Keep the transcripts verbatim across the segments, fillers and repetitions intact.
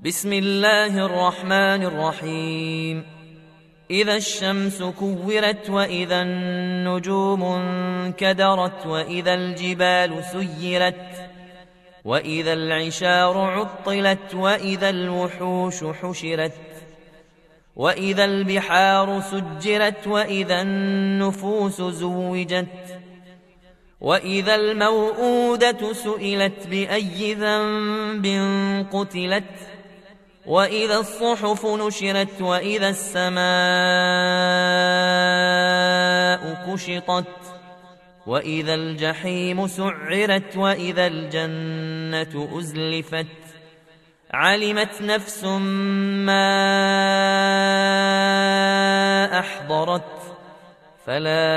بسم الله الرحمن الرحيم. إذا الشمس كورت وإذا النجوم انكدرت وإذا الجبال سيرت وإذا العشار عطلت وإذا الوحوش حشرت وإذا البحار سجرت وإذا النفوس زوجت وإذا الموءودة سئلت بأي ذنب قتلت وإذا الصحف نشرت وإذا السماء كشطت وإذا الجحيم سعرت وإذا الجنة أزلفت علمت نفس ما أحضرت فلا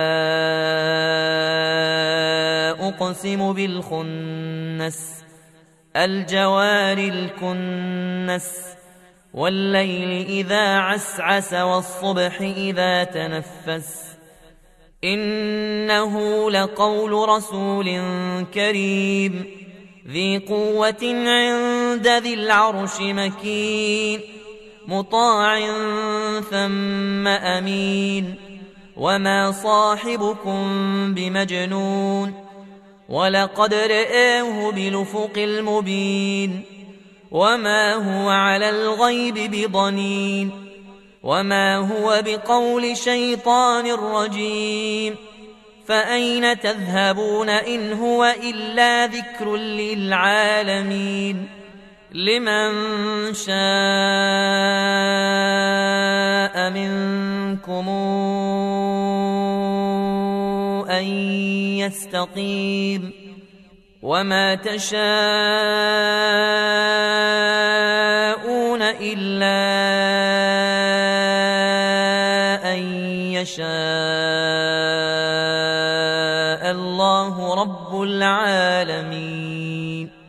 أقسم بالخنس الجوار الكنس والليل إذا عسعس والصبح إذا تنفس إنه لقول رسول كريم ذي قوة عند ذي العرش مكين مطاع ثم أمين وما صاحبكم بمجنون ولقد رآه بالأفق المبين وما هو على الغيب بضنين وما هو بقول شيطان رجيم فأين تذهبون إن هو إلا ذكر للعالمين لمن شاء منكم أن يستقيم وما تشاءون إلا أن يشاء الله رب العالمين.